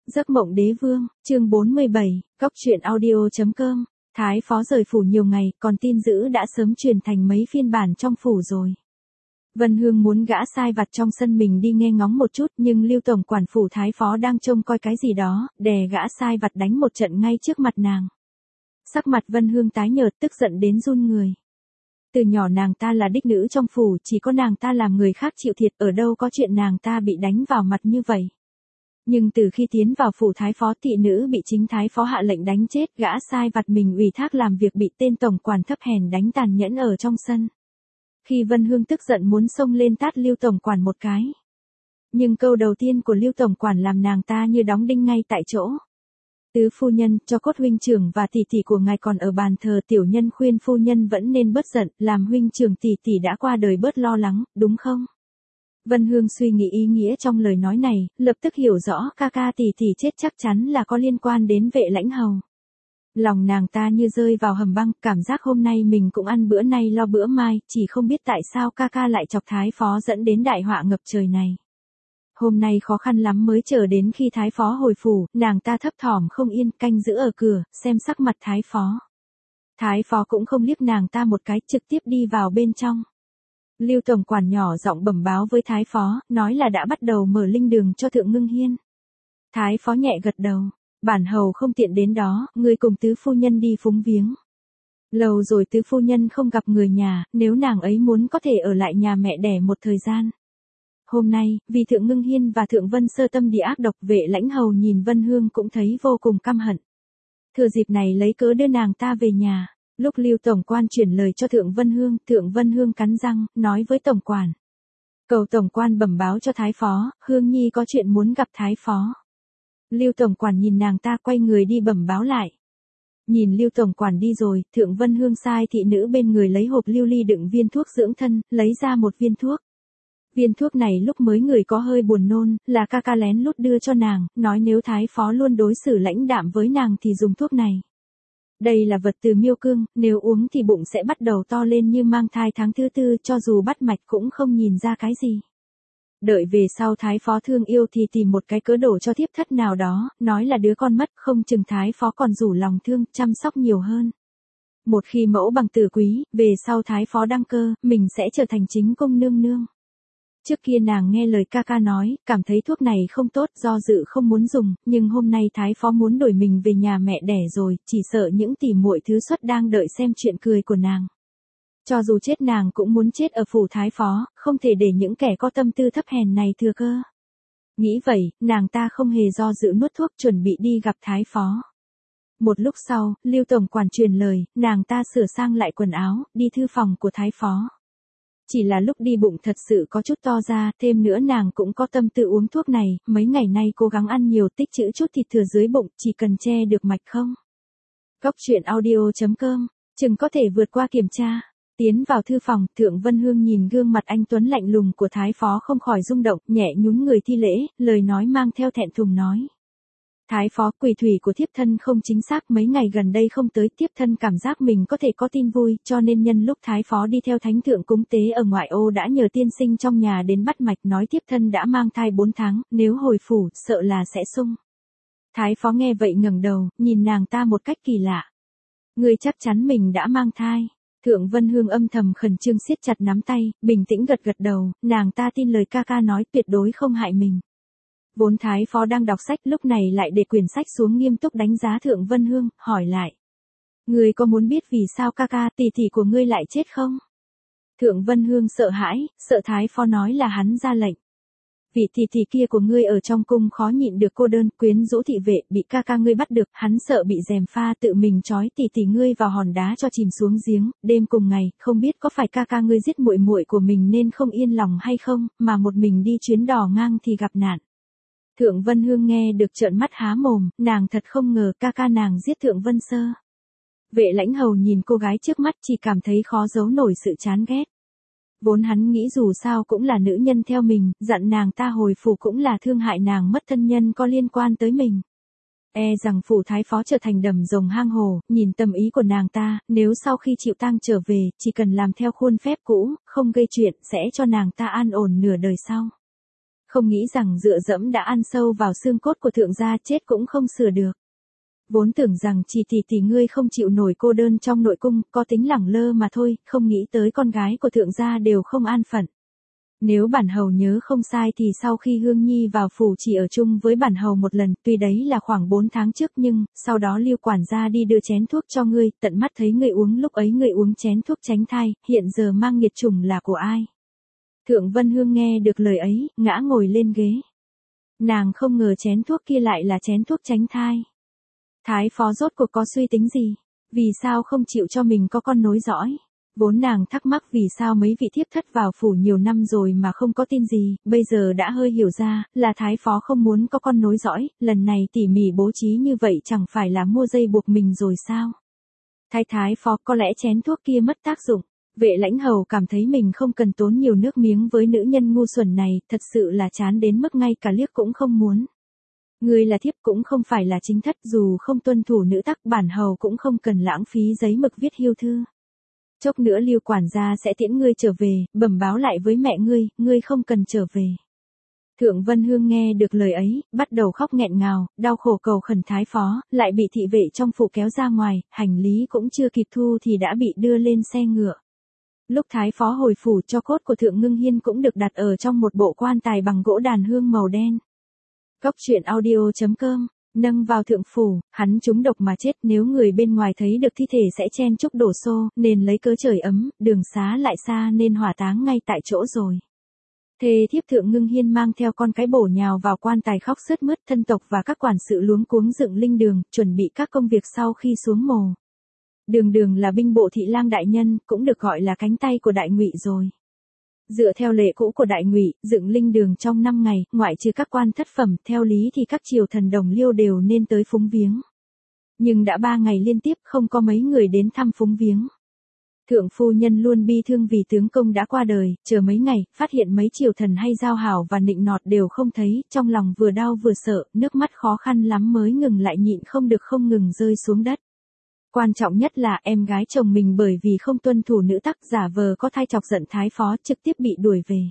Giấc mộng đế vương, chương 47, góc truyện audio.com. Thái phó rời phủ nhiều ngày, còn tin dữ đã sớm truyền thành mấy phiên bản trong phủ rồi. Vân Hương muốn gã sai vặt trong sân mình đi nghe ngóng một chút, nhưng Lưu tổng quản phủ thái phó đang trông coi cái gì đó, đè gã sai vặt đánh một trận ngay trước mặt nàng. Sắc mặt Vân Hương tái nhợt, tức giận đến run người. Từ nhỏ nàng ta là đích nữ trong phủ, chỉ có nàng ta làm người khác chịu thiệt, ở đâu có chuyện nàng ta bị đánh vào mặt như vậy. Nhưng từ khi tiến vào phủ thái phó, thị nữ bị chính thái phó hạ lệnh đánh chết, gã sai vặt mình ủy thác làm việc bị tên tổng quản thấp hèn đánh tàn nhẫn ở trong sân. Khi Vân Hương tức giận muốn xông lên tát Lưu tổng quản một cái. Nhưng câu đầu tiên của Lưu tổng quản làm nàng ta như đóng đinh ngay tại chỗ. Tứ phu nhân, cho cốt huynh trưởng và tỷ tỷ của ngài còn ở bàn thờ, tiểu nhân khuyên phu nhân vẫn nên bớt giận, làm huynh trưởng tỷ tỷ đã qua đời bớt lo lắng, đúng không? Vân Hương suy nghĩ ý nghĩa trong lời nói này, lập tức hiểu rõ ca ca tỷ tỷ chết chắc chắn là có liên quan đến Vệ Lãnh Hầu. Lòng nàng ta như rơi vào hầm băng, cảm giác hôm nay mình cũng ăn bữa nay lo bữa mai, chỉ không biết tại sao ca ca lại chọc thái phó dẫn đến đại họa ngập trời này. Hôm nay khó khăn lắm mới chờ đến khi thái phó hồi phủ, nàng ta thấp thỏm không yên, canh giữ ở cửa, xem sắc mặt thái phó. Thái phó cũng không liếc nàng ta một cái, trực tiếp đi vào bên trong. Lưu tổng quản nhỏ giọng bẩm báo với thái phó, nói là đã bắt đầu mở linh đường cho thượng ngưng hiên. Thái phó nhẹ gật đầu, bản hầu không tiện đến đó, người cùng tứ phu nhân đi phúng viếng. Lâu rồi tứ phu nhân không gặp người nhà, nếu nàng ấy muốn có thể ở lại nhà mẹ đẻ một thời gian. Hôm nay, vì thượng ngưng hiên và thượng Vân Sơ tâm địa ác độc, Vệ Lãnh Hầu nhìn Vân Hương cũng thấy vô cùng căm hận. Thừa dịp này lấy cớ đưa nàng ta về nhà. Lúc Lưu tổng quan chuyển lời cho thượng Vân Hương cắn răng, nói với tổng quản. Cầu tổng quan bẩm báo cho thái phó, Hương Nhi có chuyện muốn gặp thái phó. Lưu tổng quản nhìn nàng ta quay người đi bẩm báo lại. Nhìn Lưu tổng quản đi rồi, thượng Vân Hương sai thị nữ bên người lấy hộp lưu ly đựng viên thuốc dưỡng thân, lấy ra một viên thuốc. Viên thuốc này lúc mới người có hơi buồn nôn, là ca ca lén lút đưa cho nàng, nói nếu thái phó luôn đối xử lãnh đạm với nàng thì dùng thuốc này. Đây là vật từ miêu cương, nếu uống thì bụng sẽ bắt đầu to lên như mang thai tháng thứ tư, cho dù bắt mạch cũng không nhìn ra cái gì. Đợi về sau thái phó thương yêu thì tìm một cái cớ đổ cho thiếp thất nào đó, nói là đứa con mất, không chừng thái phó còn rủ lòng thương, chăm sóc nhiều hơn. Một khi mẫu bằng tử quý, về sau thái phó đăng cơ, mình sẽ trở thành chính cung nương nương. Trước kia nàng nghe lời ca ca nói, cảm thấy thuốc này không tốt, do dự không muốn dùng, nhưng hôm nay thái phó muốn đuổi mình về nhà mẹ đẻ rồi, chỉ sợ những tỉ muội thứ xuất đang đợi xem chuyện cười của nàng. Cho dù chết nàng cũng muốn chết ở phủ thái phó, không thể để những kẻ có tâm tư thấp hèn này thừa cơ. Nghĩ vậy, nàng ta không hề do dự nuốt thuốc chuẩn bị đi gặp thái phó. Một lúc sau, Lưu tổng quản truyền lời, nàng ta sửa sang lại quần áo, đi thư phòng của thái phó. Chỉ là lúc đi bụng thật sự có chút to ra, thêm nữa nàng cũng có tâm tư uống thuốc này, mấy ngày nay cố gắng ăn nhiều tích trữ chút thịt thừa dưới bụng, chỉ cần che được mạch không. Góc truyện audio.com, chừng có thể vượt qua kiểm tra. Tiến vào thư phòng, thượng Vân Hương nhìn gương mặt anh tuấn lạnh lùng của thái phó không khỏi rung động, nhẹ nhún người thi lễ, lời nói mang theo thẹn thùng nói. Thái phó, quỷ thủy của thiếp thân không chính xác, mấy ngày gần đây không tới, thiếp thân cảm giác mình có thể có tin vui, cho nên nhân lúc thái phó đi theo thánh thượng cúng tế ở ngoại ô đã nhờ tiên sinh trong nhà đến bắt mạch, nói thiếp thân đã mang thai 4 tháng, nếu hồi phủ, sợ là sẽ sung. Thái phó nghe vậy ngẩng đầu, nhìn nàng ta một cách kỳ lạ. Người chắc chắn mình đã mang thai. Thượng Vân Hương âm thầm khẩn trương siết chặt nắm tay, bình tĩnh gật gật đầu, nàng ta tin lời ca ca nói, tuyệt đối không hại mình. Vốn thái phó đang đọc sách lúc này lại để quyển sách xuống, nghiêm túc đánh giá thượng Vân Hương, hỏi lại. Ngươi có muốn biết vì sao ca ca tỷ tỷ của ngươi lại chết không? Thượng Vân Hương sợ hãi, sợ thái phó nói là hắn ra lệnh. Vị tỷ tỷ kia của ngươi ở trong cung khó nhịn được cô đơn, quyến rũ thị vệ, bị ca ca ngươi bắt được, hắn sợ bị gièm pha tự mình trói tỷ tỷ ngươi vào hòn đá cho chìm xuống giếng, đêm cùng ngày, không biết có phải ca ca ngươi giết muội muội của mình nên không yên lòng hay không, mà một mình đi chuyến đò ngang thì gặp nạn. Thượng Vân Hương nghe được trợn mắt há mồm, nàng thật không ngờ ca ca nàng giết thượng Vân Sơ. Vệ Lãnh Hầu nhìn cô gái trước mắt chỉ cảm thấy khó giấu nổi sự chán ghét. Vốn hắn nghĩ dù sao cũng là nữ nhân theo mình, dặn nàng ta hồi phủ cũng là thương hại nàng mất thân nhân có liên quan tới mình. E rằng phủ thái phó trở thành đầm rồng hang hồ, nhìn tâm ý của nàng ta, nếu sau khi chịu tang trở về, chỉ cần làm theo khuôn phép cũ, không gây chuyện, sẽ cho nàng ta an ổn nửa đời sau. Không nghĩ rằng dựa dẫm đã ăn sâu vào xương cốt của thượng gia, chết cũng không sửa được. Vốn tưởng rằng chỉ tỷ ngươi không chịu nổi cô đơn trong nội cung, có tính lẳng lơ mà thôi, không nghĩ tới con gái của thượng gia đều không an phận. Nếu bản hầu nhớ không sai thì sau khi Hương Nhi vào phủ chỉ ở chung với bản hầu một lần, tuy đấy là khoảng 4 tháng trước nhưng, sau đó Lưu quản gia đi đưa chén thuốc cho ngươi, tận mắt thấy ngươi uống, lúc ấy ngươi uống chén thuốc tránh thai, hiện giờ mang nghiệt chủng là của ai? Thượng Vân Hương nghe được lời ấy, ngã ngồi lên ghế. Nàng không ngờ chén thuốc kia lại là chén thuốc tránh thai. Thái phó rốt cuộc có suy tính gì? Vì sao không chịu cho mình có con nối dõi? Vốn nàng thắc mắc vì sao mấy vị thiếp thất vào phủ nhiều năm rồi mà không có tin gì, bây giờ đã hơi hiểu ra, là thái phó không muốn có con nối dõi, lần này tỉ mỉ bố trí như vậy chẳng phải là mua dây buộc mình rồi sao? Thái phó có lẽ chén thuốc kia mất tác dụng. Vệ Lãnh Hầu cảm thấy mình không cần tốn nhiều nước miếng với nữ nhân ngu xuẩn này, thật sự là chán đến mức ngay cả liếc cũng không muốn. Ngươi là thiếp cũng không phải là chính thất, dù không tuân thủ nữ tắc, bản hầu cũng không cần lãng phí giấy mực viết hiêu thư. Chốc nữa Lưu quản gia sẽ tiễn ngươi trở về, bẩm báo lại với mẹ ngươi không cần trở về. Thượng Vân Hương nghe được lời ấy, bắt đầu khóc nghẹn ngào, đau khổ cầu khẩn thái phó, lại bị thị vệ trong phủ kéo ra ngoài, hành lý cũng chưa kịp thu thì đã bị đưa lên xe ngựa. Lúc thái phó hồi phủ, cho cốt của Thượng Ngưng Hiên cũng được đặt ở trong một bộ quan tài bằng gỗ đàn hương màu đen. Cốc truyện audio.com, nâng vào thượng phủ, hắn trúng độc mà chết, nếu người bên ngoài thấy được thi thể sẽ chen chúc đổ xô, nên lấy cớ trời ấm, đường xá lại xa nên hỏa táng ngay tại chỗ rồi. Thê thiếp Thượng Ngưng Hiên mang theo con cái bổ nhào vào quan tài khóc sướt mướt, thân tộc và các quản sự luống cuống dựng linh đường, chuẩn bị các công việc sau khi xuống mồ. Đường là binh bộ thị lang đại nhân, cũng được gọi là cánh tay của Đại Ngụy rồi. Dựa theo lệ cũ của Đại Ngụy, dựng linh đường trong 5 ngày, ngoại trừ các quan thất phẩm, theo lý thì các triều thần đồng liêu đều nên tới phúng viếng. Nhưng đã 3 ngày liên tiếp không có mấy người đến thăm phúng viếng. Thượng phu nhân luôn bi thương vì tướng công đã qua đời, chờ mấy ngày, phát hiện mấy triều thần hay giao hảo và nịnh nọt đều không thấy, trong lòng vừa đau vừa sợ, nước mắt khó khăn lắm mới ngừng lại, nhịn không được không ngừng rơi xuống đất. Quan trọng nhất là em gái chồng mình bởi vì không tuân thủ nữ tắc, giả vờ có thai chọc giận thái phó, trực tiếp bị đuổi về.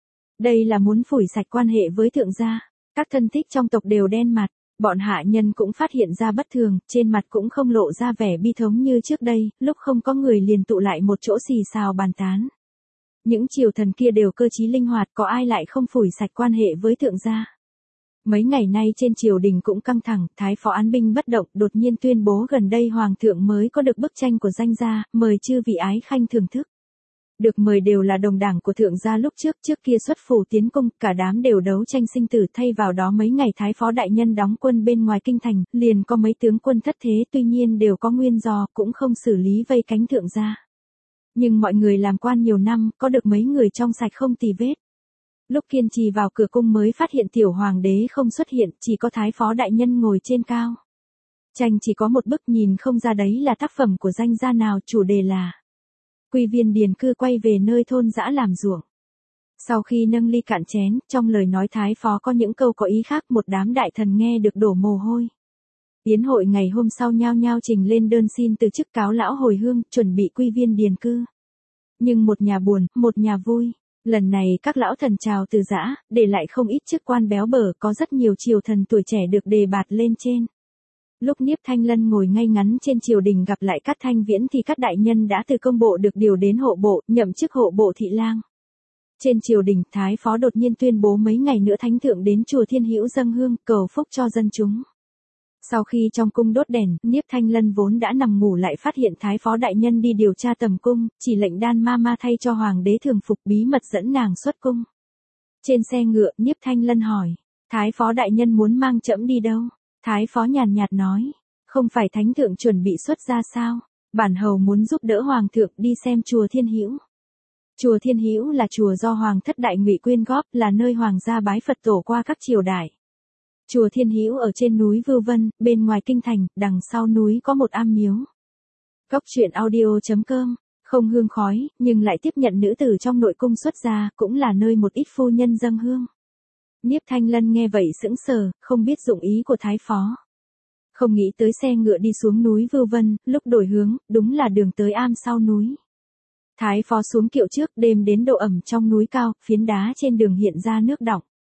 Đây là muốn phủi sạch quan hệ với thượng gia. Các thân thích trong tộc đều đen mặt, bọn hạ nhân cũng phát hiện ra bất thường, trên mặt cũng không lộ ra vẻ bi thống như trước đây, lúc không có người liền tụ lại một chỗ xì xào bàn tán. Những triều thần kia đều cơ trí linh hoạt, có ai lại không phủi sạch quan hệ với thượng gia. Mấy ngày nay trên triều đình cũng căng thẳng, thái phó án binh bất động, đột nhiên tuyên bố gần đây hoàng thượng mới có được bức tranh của danh gia, mời chư vị ái khanh thưởng thức. Được mời đều là đồng đảng của thượng gia lúc trước kia xuất phủ tiến cung, cả đám đều đấu tranh sinh tử, thay vào đó mấy ngày thái phó đại nhân đóng quân bên ngoài kinh thành, liền có mấy tướng quân thất thế, tuy nhiên đều có nguyên do, cũng không xử lý vây cánh thượng gia. Nhưng mọi người làm quan nhiều năm, có được mấy người trong sạch không tì vết. Lúc kiên trì vào cửa cung mới phát hiện tiểu hoàng đế không xuất hiện, chỉ có thái phó đại nhân ngồi trên cao. Tranh chỉ có một bức, nhìn không ra đấy là tác phẩm của danh gia nào, chủ đề là Quy viên điền cư quay về nơi thôn dã làm ruộng. Sau khi nâng ly cạn chén, trong lời nói thái phó có những câu có ý khác, một đám đại thần nghe được đổ mồ hôi. Yến hội ngày hôm sau nhao nhao trình lên đơn xin từ chức, cáo lão hồi hương, chuẩn bị quy viên điền cư. Nhưng một nhà buồn, một nhà vui. Lần này các lão thần chào từ giã, để lại không ít chức quan béo bở, có rất nhiều triều thần tuổi trẻ được đề bạt lên trên. Lúc Niếp Thanh Lân ngồi ngay ngắn trên triều đình gặp lại Cát Thanh Viễn thì các đại nhân đã từ công bộ được điều đến hộ bộ, nhậm chức hộ bộ thị lang. Trên triều đình, thái phó đột nhiên tuyên bố mấy ngày nữa thánh thượng đến chùa Thiên Hữu dâng hương, cầu phúc cho dân chúng. Sau khi trong cung đốt đèn, Niếp Thanh Lân vốn đã nằm ngủ lại phát hiện thái phó đại nhân đi điều tra tầm cung, chỉ lệnh đan ma ma thay cho hoàng đế thường phục, bí mật dẫn nàng xuất cung. Trên xe ngựa, Niếp Thanh Lân hỏi, thái phó đại nhân muốn mang trẫm đi đâu? Thái phó nhàn nhạt nói, không phải thánh thượng chuẩn bị xuất ra sao? Bản hầu muốn giúp đỡ hoàng thượng đi xem chùa Thiên Hữu. Chùa Thiên Hữu là chùa do hoàng thất Đại Ngụy quyên góp, là nơi hoàng gia bái Phật tổ qua các triều đại. Chùa Thiên Hữu ở trên núi Vưu Vân, bên ngoài kinh thành, đằng sau núi có một am miếu. Cốc truyện audio.com, không hương khói, nhưng lại tiếp nhận nữ tử trong nội cung xuất gia, cũng là nơi một ít phu nhân dâng hương. Niếp Thanh Lân nghe vậy sững sờ, không biết dụng ý của thái phó. Không nghĩ tới xe ngựa đi xuống núi Vưu Vân, lúc đổi hướng, đúng là đường tới am sau núi. Thái phó xuống kiệu trước, đêm đến độ ẩm trong núi cao, phiến đá trên đường hiện ra nước đọng.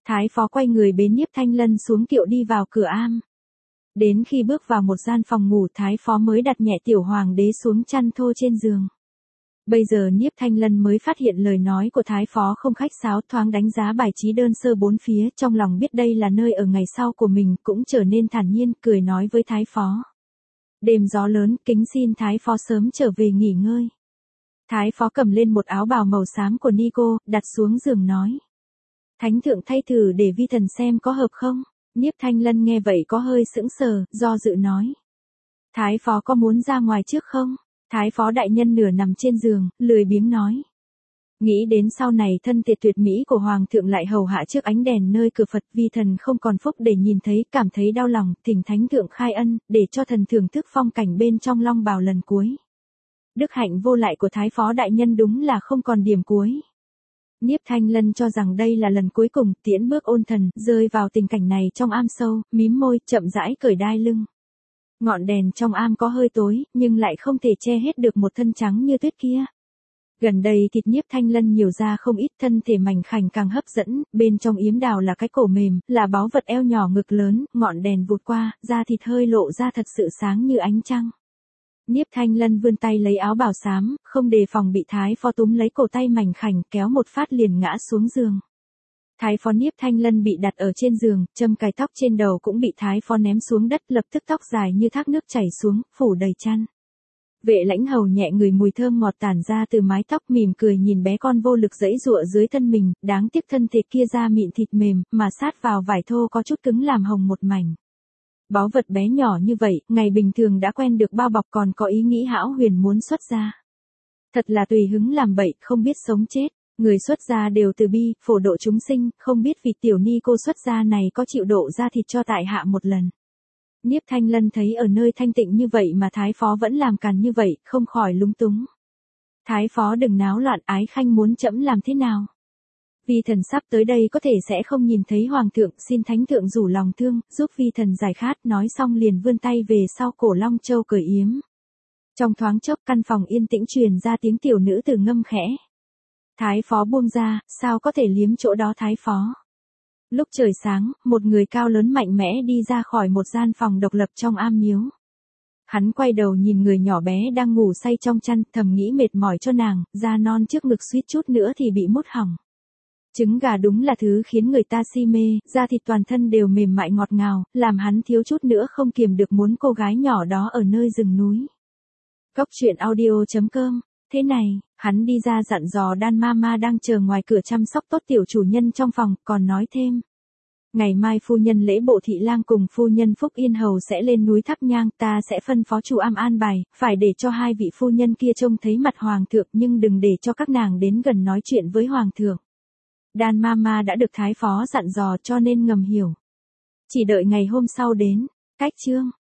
Thái phó quay người bế Nhiếp Thanh Lân xuống kiệu đi vào cửa am. Đến khi bước vào một gian phòng ngủ, Thái phó mới đặt nhẹ tiểu hoàng đế xuống chăn thô trên giường. Bây giờ Nhiếp Thanh Lân mới phát hiện lời nói của Thái phó không khách sáo, thoáng đánh giá bài trí đơn sơ bốn phía, trong lòng biết đây là nơi ở ngày sau của mình, cũng trở nên thản nhiên, cười nói với Thái phó. Đêm gió lớn, kính xin Thái phó sớm trở về nghỉ ngơi. Thái phó cầm lên một áo bào màu xám của Nico, đặt xuống giường nói. Thánh thượng thay thử để vi thần xem có hợp không? Nhiếp Thanh Lân nghe vậy có hơi sững sờ, do dự nói. Thái phó có muốn ra ngoài trước không? Thái phó đại nhân nửa nằm trên giường, lười biếng nói. Nghĩ đến sau này thân thể tuyệt mỹ của hoàng thượng lại hầu hạ trước ánh đèn nơi cửa Phật, vi thần không còn phúc để nhìn thấy, cảm thấy đau lòng, thỉnh thánh thượng khai ân, để cho thần thưởng thức phong cảnh bên trong long bào lần cuối. Đức hạnh vô lại của Thái phó đại nhân đúng là không còn điểm cuối. Nhiếp Thanh Lân cho rằng đây là lần cuối cùng, tiễn bước ôn thần, rơi vào tình cảnh này trong am sâu, mím môi, chậm rãi cởi đai lưng. Ngọn đèn trong am có hơi tối, nhưng lại không thể che hết được một thân trắng như tuyết kia. Gần đây thịt Nhiếp Thanh Lân nhiều ra không ít, thân thể mảnh khảnh càng hấp dẫn, bên trong yếm đào là cái cổ mềm, là báu vật eo nhỏ ngực lớn, ngọn đèn vụt qua, da thịt hơi lộ ra thật sự sáng như ánh trăng. Nhiếp Thanh Lân vươn tay lấy áo bào xám, không đề phòng bị Thái phó túm lấy cổ tay mảnh khảnh, kéo một phát liền ngã xuống giường. Thái phó Nhiếp Thanh Lân bị đặt ở trên giường, châm cài tóc trên đầu cũng bị Thái phó ném xuống đất, lập tức tóc dài như thác nước chảy xuống, phủ đầy chăn. Vệ Lãnh Hầu nhẹ ngửi mùi thơm ngọt tản ra từ mái tóc, mỉm cười nhìn bé con vô lực giãy giụa dưới thân mình, đáng tiếc thân thể kia da mịn thịt mềm, mà sát vào vải thô có chút cứng làm hồng một mảnh. Báu vật bé nhỏ như vậy, ngày bình thường đã quen được bao bọc còn có ý nghĩ hão huyền muốn xuất gia. Thật là tùy hứng làm bậy, không biết sống chết. Người xuất gia đều từ bi, phổ độ chúng sinh, không biết vì tiểu ni cô xuất gia này có chịu độ ra thịt cho tại hạ một lần. Nhiếp Thanh Lân thấy ở nơi thanh tịnh như vậy mà Thái phó vẫn làm càn như vậy, không khỏi lúng túng. Thái phó đừng náo loạn, ái khanh muốn trẫm làm thế nào? Vi thần sắp tới đây có thể sẽ không nhìn thấy hoàng thượng, xin thánh thượng rủ lòng thương, giúp vi thần giải khát, nói xong liền vươn tay về sau cổ Long Châu cởi yếm. Trong thoáng chốc căn phòng yên tĩnh truyền ra tiếng tiểu nữ tử ngâm khẽ. Thái phó buông ra, sao có thể liếm chỗ đó Thái phó. Lúc trời sáng, một người cao lớn mạnh mẽ đi ra khỏi một gian phòng độc lập trong am miếu. Hắn quay đầu nhìn người nhỏ bé đang ngủ say trong chăn, thầm nghĩ mệt mỏi cho nàng, da non trước ngực suýt chút nữa thì bị mút hỏng. Trứng gà đúng là thứ khiến người ta si mê, da thịt toàn thân đều mềm mại ngọt ngào, làm hắn thiếu chút nữa không kiềm được muốn cô gái nhỏ đó ở nơi rừng núi. Cốc truyện audio.com. Thế này, hắn đi ra dặn dò Đan Mama đang chờ ngoài cửa chăm sóc tốt tiểu chủ nhân trong phòng, còn nói thêm. Ngày mai phu nhân lễ bộ thị lang cùng phu nhân Phúc Yên Hầu sẽ lên núi thắp nhang, ta sẽ phân phó chủ am an bài, phải để cho hai vị phu nhân kia trông thấy mặt hoàng thượng nhưng đừng để cho các nàng đến gần nói chuyện với hoàng thượng. Đan Mama đã được Thái phó dặn dò cho nên ngầm hiểu. Chỉ đợi ngày hôm sau đến. Cách chương